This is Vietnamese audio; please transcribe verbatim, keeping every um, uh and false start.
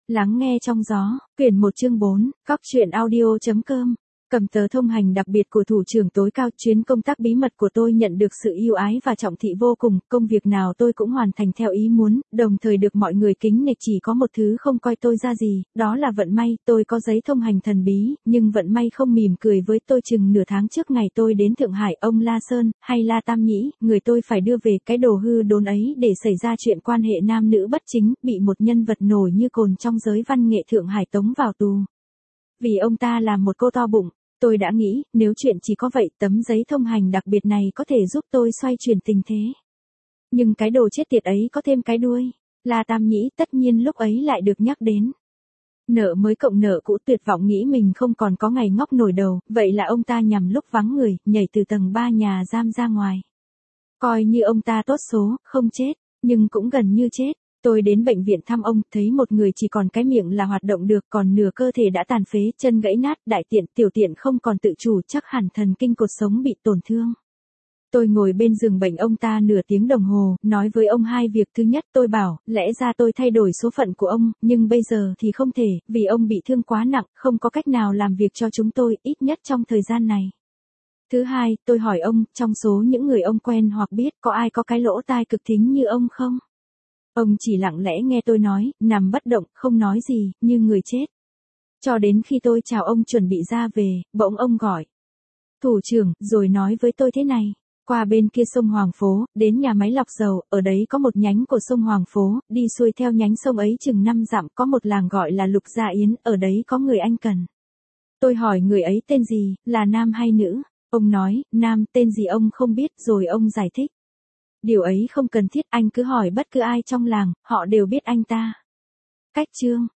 Lắng nghe trong gió, quyển một chương bốn, cóc truyện audio chấm com. Cầm tờ thông hành đặc biệt của thủ trưởng tối cao, chuyến công tác bí mật của tôi nhận được sự yêu ái và trọng thị vô cùng, công việc nào tôi cũng hoàn thành theo ý muốn, đồng thời được mọi người kính nể. Chỉ có một thứ không coi tôi ra gì, đó là vận may. Tôi có giấy thông hành thần bí, nhưng vận may không mỉm cười với tôi. Chừng nửa tháng trước ngày tôi đến Thượng Hải, ông La Sơn, hay La Tam Nhĩ, người tôi phải đưa về cái đồ hư đốn ấy để xảy ra chuyện quan hệ nam nữ bất chính, bị một nhân vật nổi như cồn trong giới văn nghệ Thượng Hải tống vào tù. Vì ông ta là một cô to bụng. Tôi đã nghĩ, nếu chuyện chỉ có vậy, tấm giấy thông hành đặc biệt này có thể giúp tôi xoay chuyển tình thế. Nhưng cái đồ chết tiệt ấy có thêm cái đuôi. La Tam Nhĩ tất nhiên lúc ấy lại được nhắc đến. Nợ mới cộng nợ cũ, tuyệt vọng nghĩ mình không còn có ngày ngóc nổi đầu, vậy là ông ta nhằm lúc vắng người, nhảy từ tầng ba nhà giam ra ngoài. Coi như ông ta tốt số, không chết, nhưng cũng gần như chết. Tôi đến bệnh viện thăm ông, thấy một người chỉ còn cái miệng là hoạt động được, còn nửa cơ thể đã tàn phế, chân gãy nát, đại tiện, tiểu tiện không còn tự chủ, chắc hẳn thần kinh cột sống bị tổn thương. Tôi ngồi bên giường bệnh ông ta nửa tiếng đồng hồ, nói với ông hai việc. Thứ nhất, tôi bảo, lẽ ra tôi thay đổi số phận của ông, nhưng bây giờ thì không thể, vì ông bị thương quá nặng, không có cách nào làm việc cho chúng tôi, ít nhất trong thời gian này. Thứ hai, tôi hỏi ông, trong số những người ông quen hoặc biết, có ai có cái lỗ tai cực thính như ông không? Ông chỉ lặng lẽ nghe tôi nói, nằm bất động, không nói gì, như người chết. Cho đến khi tôi chào ông chuẩn bị ra về, bỗng ông gọi. Thủ trưởng, rồi nói với tôi thế này. Qua bên kia sông Hoàng Phố, đến nhà máy lọc dầu, ở đấy có một nhánh của sông Hoàng Phố, đi xuôi theo nhánh sông ấy chừng năm dặm, có một làng gọi là Lục Gia Yến, ở đấy có người anh cần. Tôi hỏi người ấy tên gì, là nam hay nữ? Ông nói, nam, tên gì ông không biết, rồi ông giải thích. Điều ấy không cần thiết, anh cứ hỏi bất cứ ai trong làng, họ đều biết anh ta. Cách chương